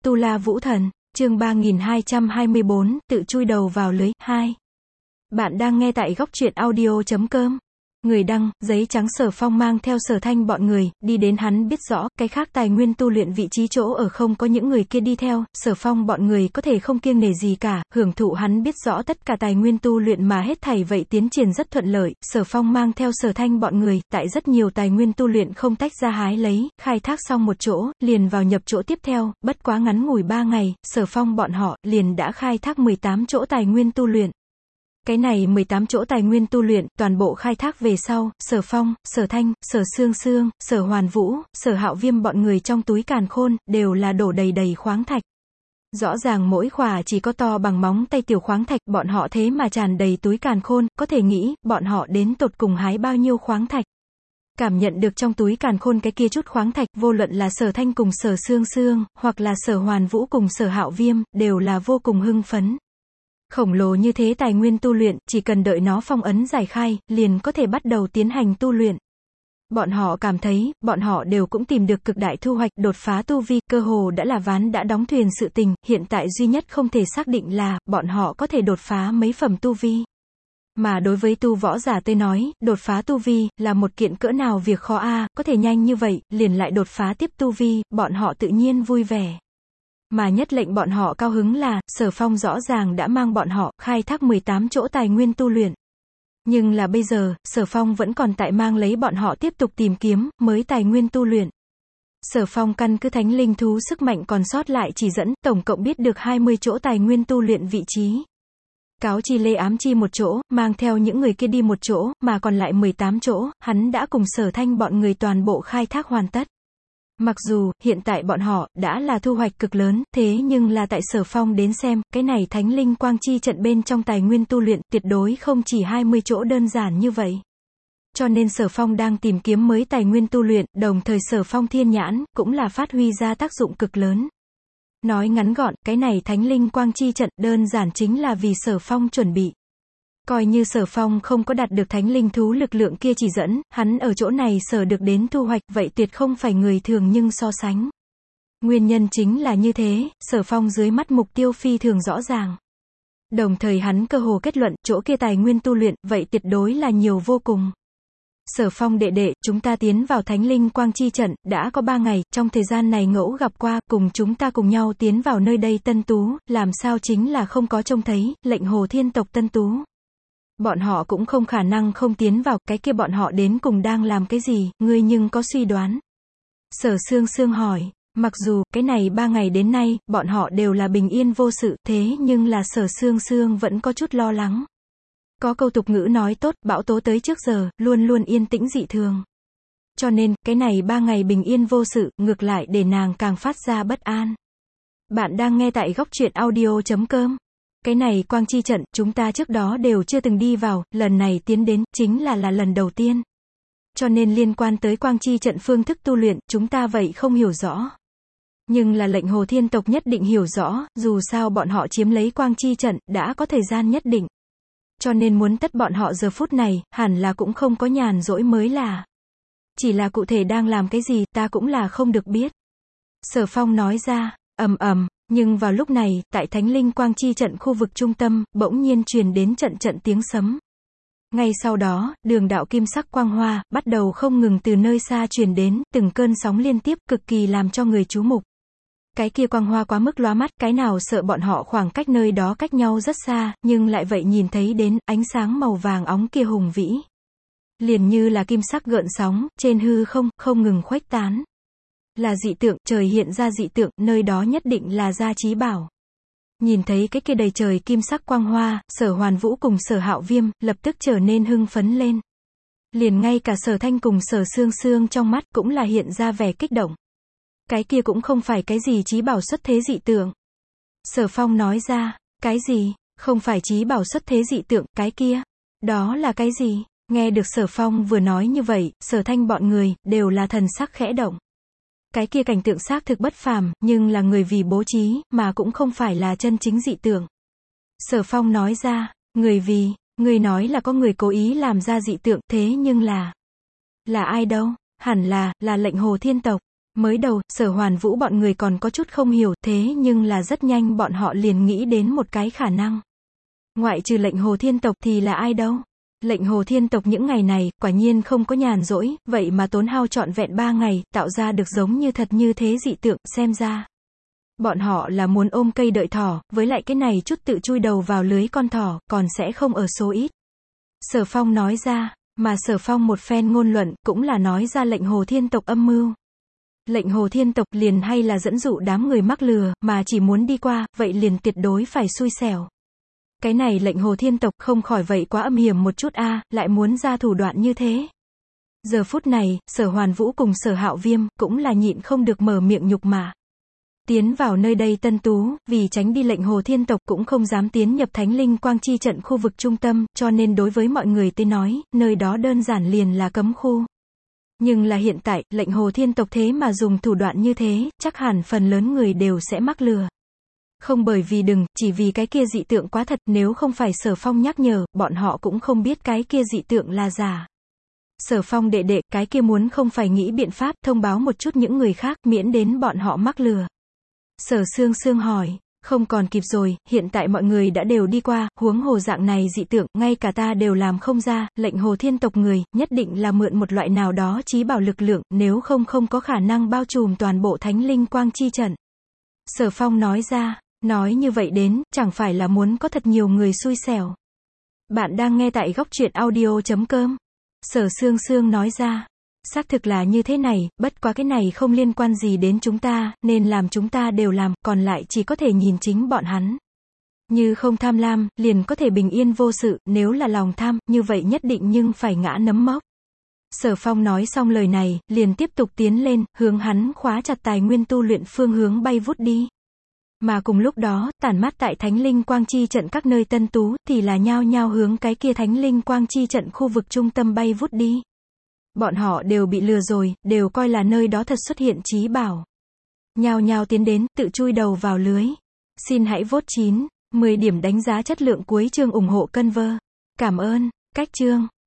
Tu La Vũ Thần, chương 3224, tự chui đầu vào lưới, 2. Bạn đang nghe tại góc truyện audio.com. Người đăng, giấy trắng. Sở Phong mang theo Sở Thanh bọn người, đi đến hắn biết rõ, cái khác tài nguyên tu luyện vị trí chỗ ở không có những người kia đi theo, Sở Phong bọn người có thể không kiêng nể gì cả, hưởng thụ hắn biết rõ tất cả tài nguyên tu luyện mà hết thảy vậy tiến triển rất thuận lợi. Sở Phong mang theo Sở Thanh bọn người, tại rất nhiều tài nguyên tu luyện không tách ra hái lấy, khai thác xong một chỗ, liền vào nhập chỗ tiếp theo, bất quá ngắn ngủi 3 ngày, Sở Phong bọn họ liền đã khai thác 18 chỗ tài nguyên tu luyện. Cái này 18 chỗ tài nguyên tu luyện, toàn bộ khai thác về sau, Sở Phong, Sở Thanh, Sở Sương Sương, Sở Hoàn Vũ, Sở Hạo Viêm bọn người trong túi càn khôn, đều là đổ đầy đầy khoáng thạch. Rõ ràng mỗi khỏa chỉ có to bằng móng tay tiểu khoáng thạch, bọn họ thế mà tràn đầy túi càn khôn, có thể nghĩ, bọn họ đến tột cùng hái bao nhiêu khoáng thạch. Cảm nhận được trong túi càn khôn cái kia chút khoáng thạch, vô luận là Sở Thanh cùng Sở Sương Sương, hoặc là Sở Hoàn Vũ cùng Sở Hạo Viêm, đều là vô cùng hưng phấn. Khổng lồ như thế tài nguyên tu luyện, chỉ cần đợi nó phong ấn giải khai, liền có thể bắt đầu tiến hành tu luyện. Bọn họ cảm thấy, bọn họ đều cũng tìm được cực đại thu hoạch, đột phá tu vi, cơ hồ đã là ván đã đóng thuyền sự tình, hiện tại duy nhất không thể xác định là, bọn họ có thể đột phá mấy phẩm tu vi. Mà đối với tu võ giả tới nói, đột phá tu vi, là một kiện cỡ nào việc khó a, có thể nhanh như vậy, liền lại đột phá tiếp tu vi, bọn họ tự nhiên vui vẻ. Mà nhất lệnh bọn họ cao hứng là, Sở Phong rõ ràng đã mang bọn họ, khai thác 18 chỗ tài nguyên tu luyện. Nhưng là bây giờ, Sở Phong vẫn còn tại mang lấy bọn họ tiếp tục tìm kiếm, mới tài nguyên tu luyện. Sở Phong căn cứ thánh linh thú sức mạnh còn sót lại chỉ dẫn, tổng cộng biết được 20 chỗ tài nguyên tu luyện vị trí. Cáo chi lê ám chi một chỗ, mang theo những người kia đi một chỗ, mà còn lại 18 chỗ, hắn đã cùng Sở Thanh bọn người toàn bộ khai thác hoàn tất. Mặc dù, hiện tại bọn họ, đã là thu hoạch cực lớn, thế nhưng là tại Sở Phong đến xem, cái này thánh linh quang chi trận bên trong tài nguyên tu luyện, tuyệt đối không chỉ 20 chỗ đơn giản như vậy. Cho nên Sở Phong đang tìm kiếm mới tài nguyên tu luyện, đồng thời Sở Phong thiên nhãn, cũng là phát huy ra tác dụng cực lớn. Nói ngắn gọn, cái này thánh linh quang chi trận, đơn giản chính là vì Sở Phong chuẩn bị. Coi như Sở Phong không có đạt được thánh linh thú lực lượng kia chỉ dẫn, hắn ở chỗ này sở được đến thu hoạch, vậy tuyệt không phải người thường nhưng so sánh. Nguyên nhân chính là như thế, Sở Phong dưới mắt mục tiêu phi thường rõ ràng. Đồng thời hắn cơ hồ kết luận, chỗ kia tài nguyên tu luyện, vậy tuyệt đối là nhiều vô cùng. Sở Phong đệ đệ, chúng ta tiến vào thánh linh quang chi trận, đã có 3 ngày, trong thời gian này ngẫu gặp qua, cùng chúng ta cùng nhau tiến vào nơi đây Tân Tú, làm sao chính là không có trông thấy, lệnh Hồ Thiên tộc Tân Tú. Bọn họ cũng không khả năng không tiến vào, cái kia bọn họ đến cùng đang làm cái gì, ngươi nhưng có suy đoán. Sở Sương Sương hỏi, mặc dù, cái này 3 ngày đến nay, bọn họ đều là bình yên vô sự, thế nhưng là Sở Sương Sương vẫn có chút lo lắng. Có câu tục ngữ nói tốt, bão tố tới trước giờ, luôn luôn yên tĩnh dị thường. Cho nên, cái này 3 ngày bình yên vô sự, ngược lại để nàng càng phát ra bất an. Bạn đang nghe tại góc truyện audio.com. Cái này quang chi trận, chúng ta trước đó đều chưa từng đi vào, lần này tiến đến, chính là lần đầu tiên. Cho nên liên quan tới quang chi trận phương thức tu luyện, chúng ta vậy không hiểu rõ. Nhưng là lệnh Hồ Thiên tộc nhất định hiểu rõ, dù sao bọn họ chiếm lấy quang chi trận, đã có thời gian nhất định. Cho nên muốn tất bọn họ giờ phút này, hẳn là cũng không có nhàn rỗi mới là. Chỉ là cụ thể đang làm cái gì, ta cũng là không được biết. Sở Phong nói ra, nhưng vào lúc này, tại thánh linh quang chi trận khu vực trung tâm, bỗng nhiên truyền đến trận trận tiếng sấm. Ngay sau đó, đường đạo kim sắc quang hoa, bắt đầu không ngừng từ nơi xa truyền đến, từng cơn sóng liên tiếp, cực kỳ làm cho người chú mục. Cái kia quang hoa quá mức lóa mắt, cái nào sợ bọn họ khoảng cách nơi đó cách nhau rất xa, nhưng lại vậy nhìn thấy đến, ánh sáng màu vàng óng kia hùng vĩ. Liền như là kim sắc gợn sóng, trên hư không, không ngừng khuếch tán. Là dị tượng, trời hiện ra dị tượng, nơi đó nhất định là gia trí bảo. Nhìn thấy cái kia đầy trời kim sắc quang hoa, Sở Hoàn Vũ cùng Sở Hạo Viêm, lập tức trở nên hưng phấn lên. Liền ngay cả Sở Thanh cùng Sở Sương Sương trong mắt cũng là hiện ra vẻ kích động. Cái kia cũng không phải cái gì trí bảo xuất thế dị tượng. Sở Phong nói ra, cái gì, không phải trí bảo xuất thế dị tượng, cái kia, đó là cái gì? Nghe được Sở Phong vừa nói như vậy, Sở Thanh bọn người, đều là thần sắc khẽ động. Cái kia cảnh tượng xác thực bất phàm, nhưng là người vì bố trí, mà cũng không phải là chân chính dị tượng. Sở Phong nói ra, người nói là có người cố ý làm ra dị tượng, thế nhưng là ai đâu? Hẳn là lệnh Hồ Thiên tộc. Mới đầu, Sở Hoàn Vũ bọn người còn có chút không hiểu, thế nhưng là rất nhanh bọn họ liền nghĩ đến một cái khả năng. Ngoại trừ lệnh Hồ Thiên tộc thì là ai đâu? Lệnh Hồ Thiên tộc những ngày này, quả nhiên không có nhàn rỗi, vậy mà tốn hao trọn vẹn 3 ngày, tạo ra được giống như thật như thế dị tượng, xem ra. Bọn họ là muốn ôm cây đợi thỏ, với lại cái này chút tự chui đầu vào lưới con thỏ, còn sẽ không ở số ít. Sở Phong nói ra, mà Sở Phong một phen ngôn luận, cũng là nói ra lệnh Hồ Thiên tộc âm mưu. Lệnh Hồ Thiên tộc liền hay là dẫn dụ đám người mắc lừa, mà chỉ muốn đi qua, vậy liền tuyệt đối phải xui xẻo. Cái này lệnh Hồ Thiên tộc không khỏi vậy quá âm hiểm một chút a, lại muốn ra thủ đoạn như thế. Giờ phút này, Sở Hoàn Vũ cùng Sở Hạo Viêm, cũng là nhịn không được mở miệng nhục mạ. Tiến vào nơi đây Tân Tú, vì tránh đi lệnh Hồ Thiên tộc cũng không dám tiến nhập Thánh Linh Quang Chi trận khu vực trung tâm, cho nên đối với mọi người tới nói, nơi đó đơn giản liền là cấm khu. Nhưng là hiện tại, lệnh Hồ Thiên tộc thế mà dùng thủ đoạn như thế, chắc hẳn phần lớn người đều sẽ mắc lừa. Không bởi vì chỉ vì cái kia dị tượng quá thật, nếu không phải Sở Phong nhắc nhở, bọn họ cũng không biết cái kia dị tượng là giả. Sở Phong đệ đệ, cái kia muốn không phải nghĩ biện pháp, thông báo một chút những người khác, miễn đến bọn họ mắc lừa. Sở Sương Sương hỏi, không còn kịp rồi, hiện tại mọi người đã đều đi qua, huống hồ dạng này dị tượng, ngay cả ta đều làm không ra, lệnh Hồ Thiên tộc người, nhất định là mượn một loại nào đó trí bảo lực lượng, nếu không có khả năng bao trùm toàn bộ Thánh Linh Quang Chi trận. Sở Phong nói ra, nói như vậy đến, chẳng phải là muốn có thật nhiều người xui xẻo. Bạn đang nghe tại góc truyện audio.com. Sở Sương Sương nói ra, xác thực là như thế này, bất quá cái này không liên quan gì đến chúng ta, nên làm chúng ta đều làm, còn lại chỉ có thể nhìn chính bọn hắn. Như không tham lam, liền có thể bình yên vô sự, nếu là lòng tham, như vậy nhất định nhưng phải ngã nấm mốc. Sở Phong nói xong lời này, liền tiếp tục tiến lên, hướng hắn khóa chặt tài nguyên tu luyện phương hướng bay vút đi. Mà cùng lúc đó, tản mát tại Thánh Linh Quang Chi trận các nơi Tân Tú, thì là nhao nhao hướng cái kia Thánh Linh Quang Chi trận khu vực trung tâm bay vút đi. Bọn họ đều bị lừa rồi, đều coi là nơi đó thật xuất hiện trí bảo. Nhao nhao tiến đến, tự chui đầu vào lưới. Xin hãy vote 9, 10 điểm đánh giá chất lượng cuối chương ủng hộ Conver. Cảm ơn, cách chương.